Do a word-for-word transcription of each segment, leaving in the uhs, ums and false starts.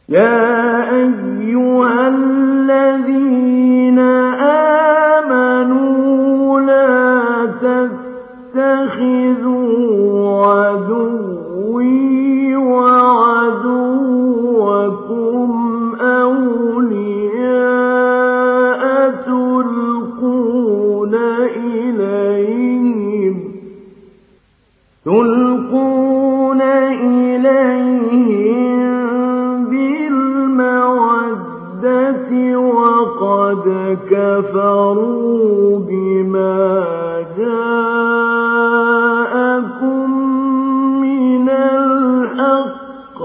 يا أيها الذين آمنوا لا تتخذوا عدوي وعدوكم أولياء تلقون إليهم تلقون إليهم بالمودة وقد كفروا بما جاءكم من الحق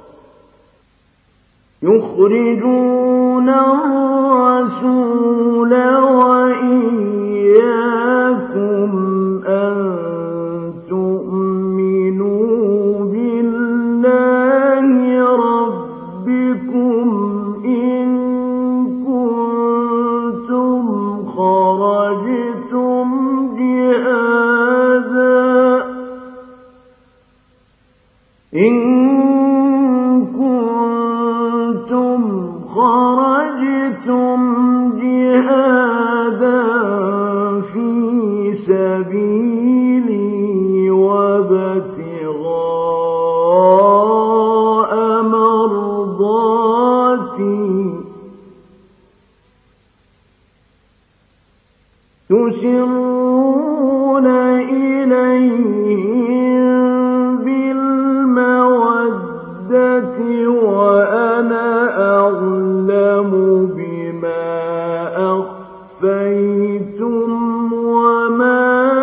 يخرجون الرسول وإياكم أن تؤمنوا بالله ربكم إن كنتم خرجتم جهادا إن كنتم خرجتم جهادا في سبيلي وابتغاء مرضاتي تسرون إليهم بالمودة وأنا أعلم بما أخفيتم وما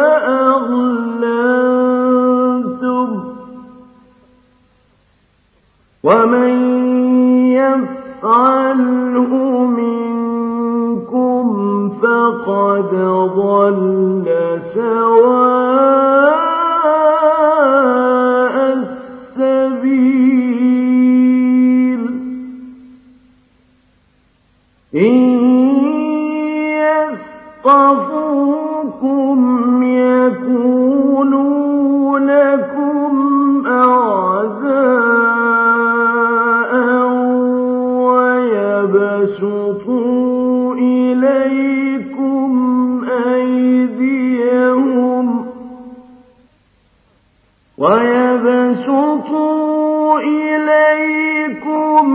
أعلنتم ومن يفعله منكم فقد ضل سواء السبيل إن يثقفوكم يكونوا لكم أعداء ويبسطوا إليكم أيديهم ويبسطوا إليكم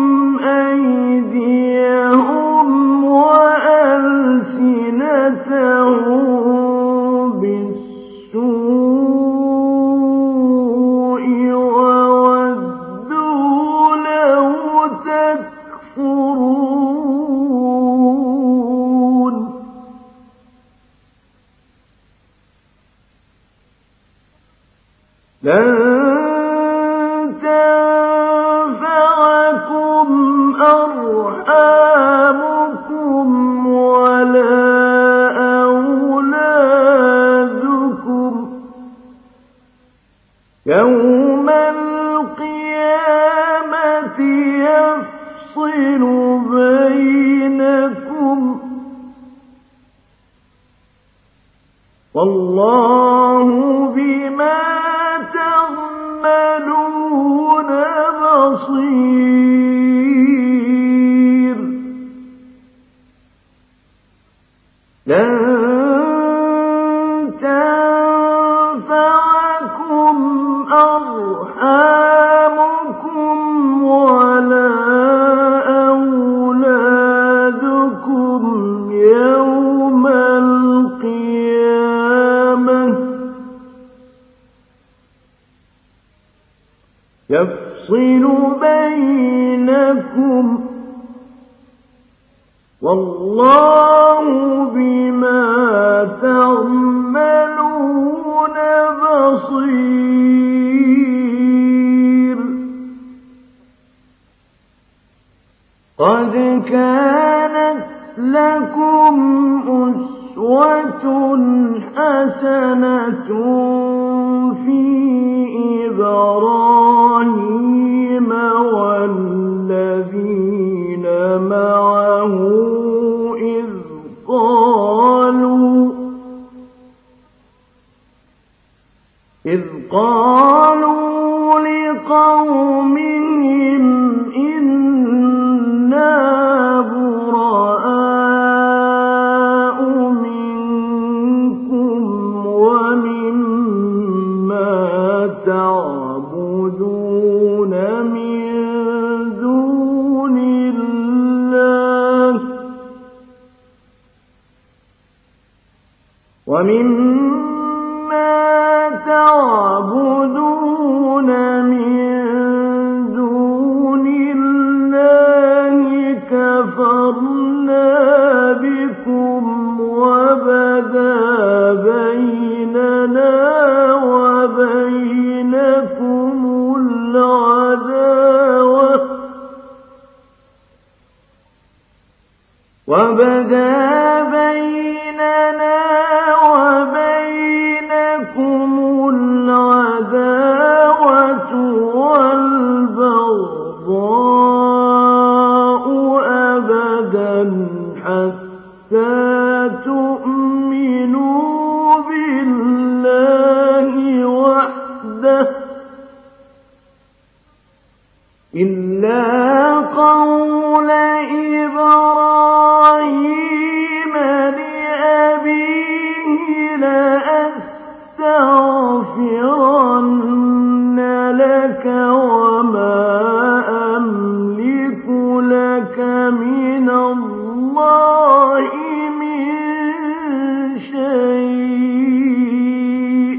أيديهم وألسنتهم بالسوء وودوا لو تكفرون لن تنفعكم أرحامكم ولا أولادكم يوم القيامة يفصل بينكم والله بما تعملون بصير لن تنفعكم أرحامكم ولا أولادكم يوم القيامة يفصل بينكم والله بما تعملون بصير قد كانت لكم أسوة حسنة في إبراهيم والذين معه إذ قالوا إذ قالوا لقومهم إن ومما تعبدون من دون الله كفرنا بكم وبدا بيننا وبينكم العداوة وبدا بيننا وبينكم العداوة والبغضاء أبدا حتى تؤمنوا بالله وحده إلا قول إبراهيم لأبيه لأستغفرن لك وما أملك لك من الله من شيء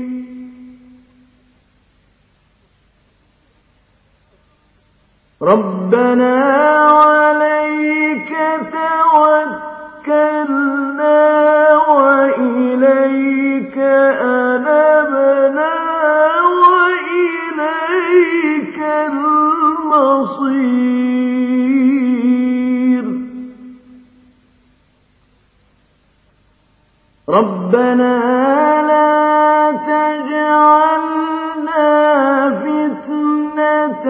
ربنا عليك توكلنا وإليك أنبنا وإليك المصير ربنا لا تجعلنا فتنة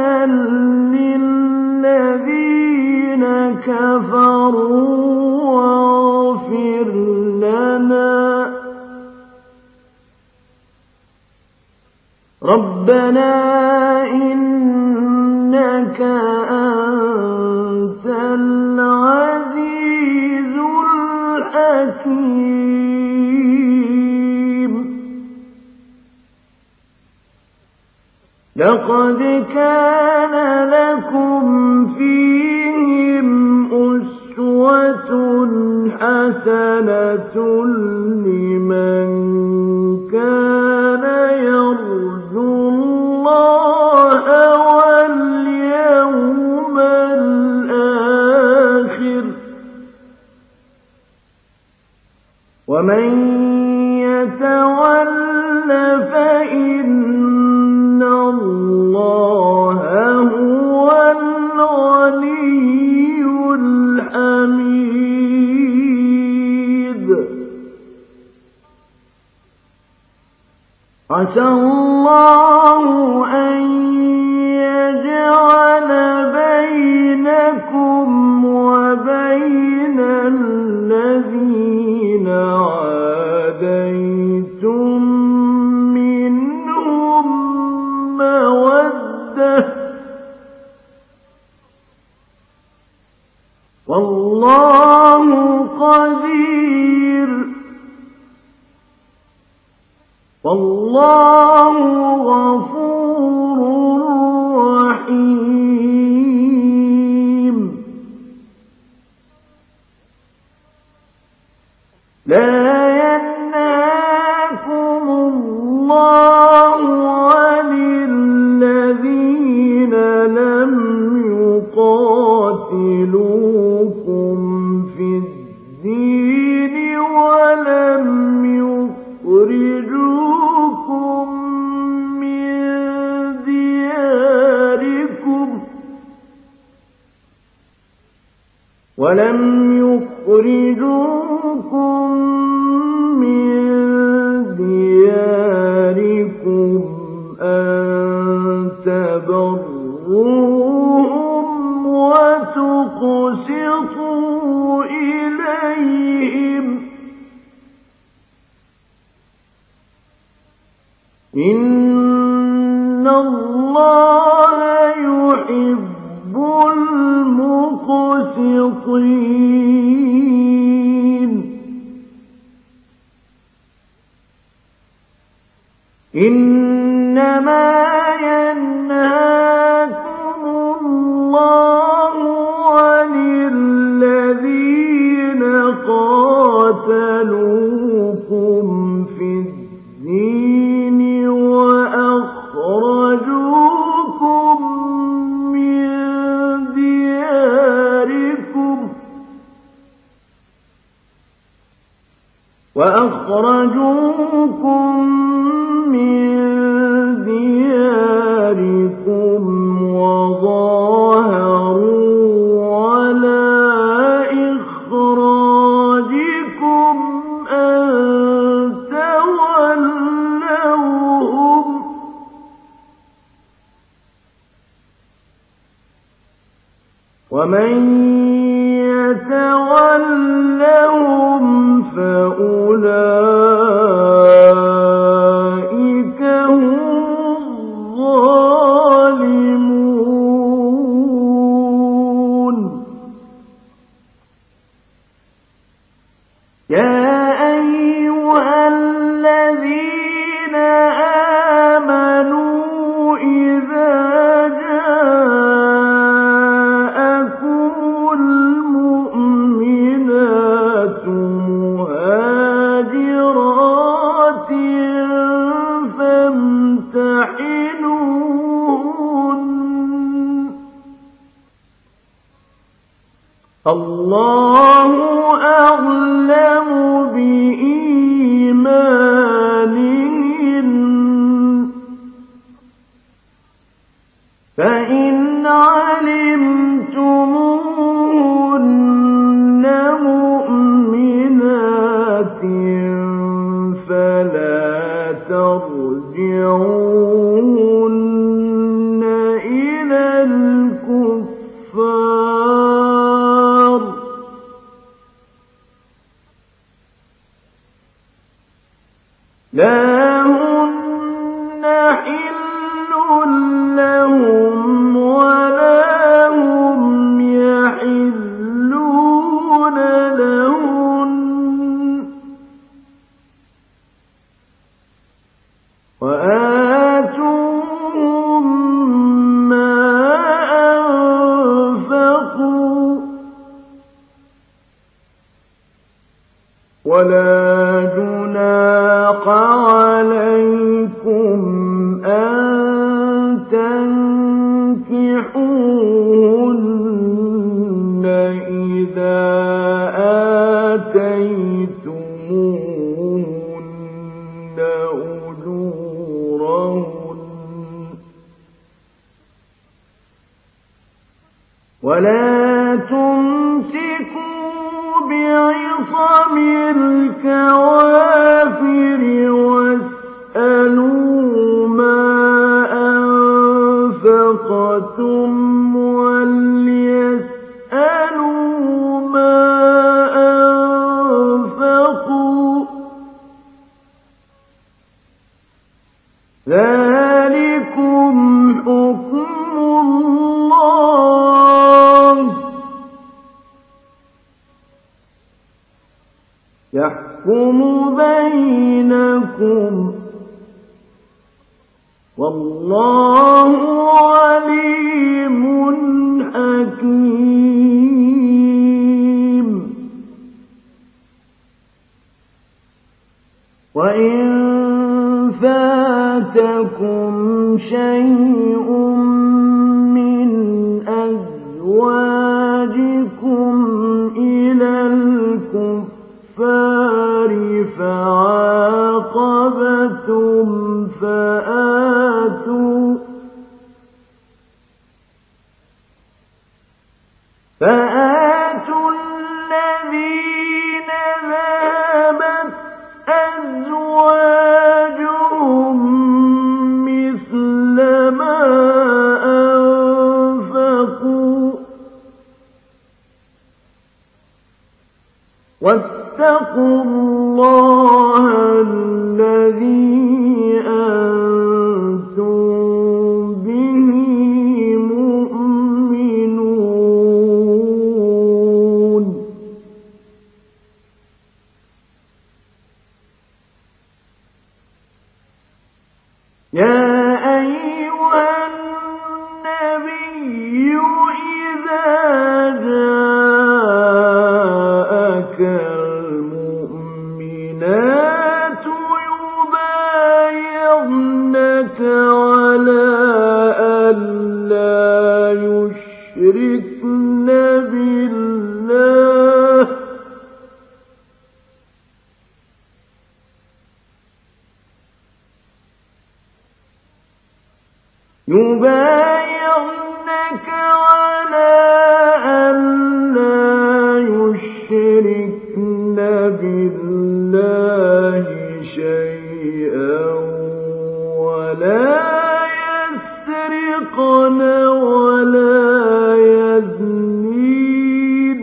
للذين كفروا واغفر لنا ربنا إنك أنت العزيز الحكيم لقد كان لكم فيهم أسوة حسنة لمن كان يرجو الله واليوم الآخر ومن يتول فإن الله هو الغني الحميد عسى الله أن يجعل بينكم وبين الذين عاديتم منهم مودة والله قدير والله غفور رحيم لا ينهاكم الله عن الذين لم يقاتلوكم في الدين ولم يخرجوكم من دياركم ولم يخرجوكم من دياركم أن تبروهم وتقسطوا إليهم إن الله يحب المقسطين إنما ينهاكم الله عن الذين قاتلوكم وأخرجوكم من دياركم وظاهروا على إخراجكم أن تولوهم ومن يتولهم فأولئك هم الظالمون. يا أيها الذين آمنوا إذا جاءكم المؤمنات مهاجرات فامتحنوهن الله أعلم بإيمانهن فإن علمتموهن مؤمنات فلا ترجعوهن إلى الكفار لا هن حل لهم ولا هم يحلون لهن وآتوهم ما أنفقوا ولا جناح عليكم أن تنكحوهن إذا آتيتموهن أجورهن ولا تمسكوا بعصم الكوافر واسألوا ما أنفقتم وليسألوا ما أنفقوا ذلكم حكم الله يحكم بينكم والله عليم حكيم. وإن فاتكم شيء من أزواجكم إلى الكفار فعاقبتم فآتوا فآتوا الذين ذهبت أزواجهم مثل ما أنفقوا واتقوا الله الذي أنتم به مؤمنون. يا أيها النبي إذا جاءك المؤمنات يبايعنك على أن لا يشركن بالله يبايعنك على أن لا يشركن بالله شيئا ولا يسرقن ولا يزنين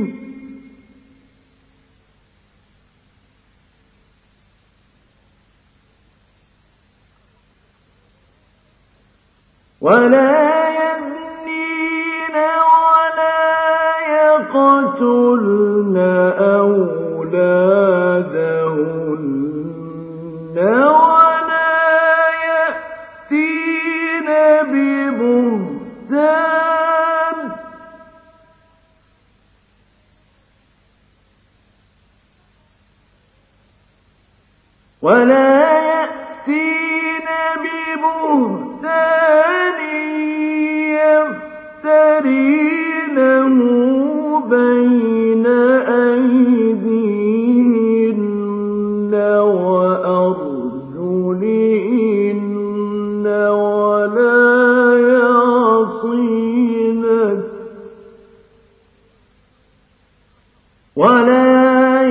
ولا يزنين ولا يقتلن أولادهن ولا يأتين ببهتان ولا يأتين ببهتان يفترينه بين أيديهن وأرجلهن ولا يعصينك ولا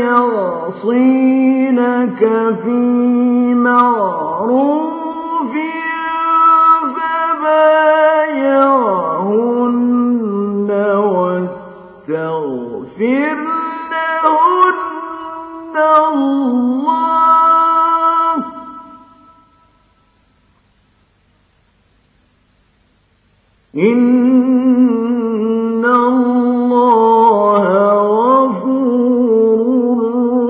يعصينك في معروف فبايعهن واستغفر لهن الله إن الله غفور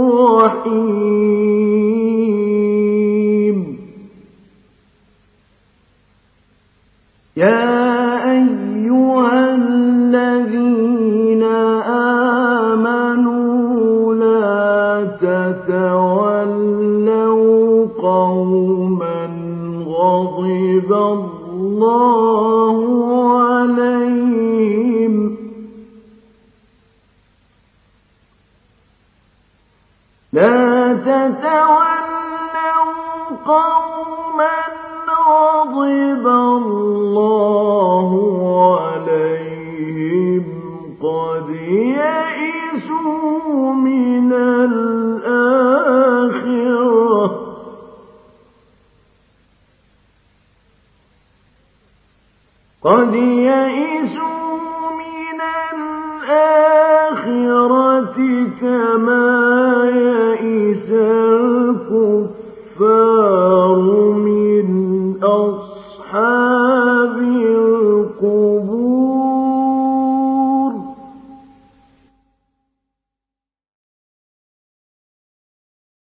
رحيم يا أيها الذين آمنوا لا تتولوا قوما غضب الله عليهم لا تتولوا قوما غضب الله عليهم قد يئسوا من الآخرة قد يئسوا من الآخرة كما يئس الكفار من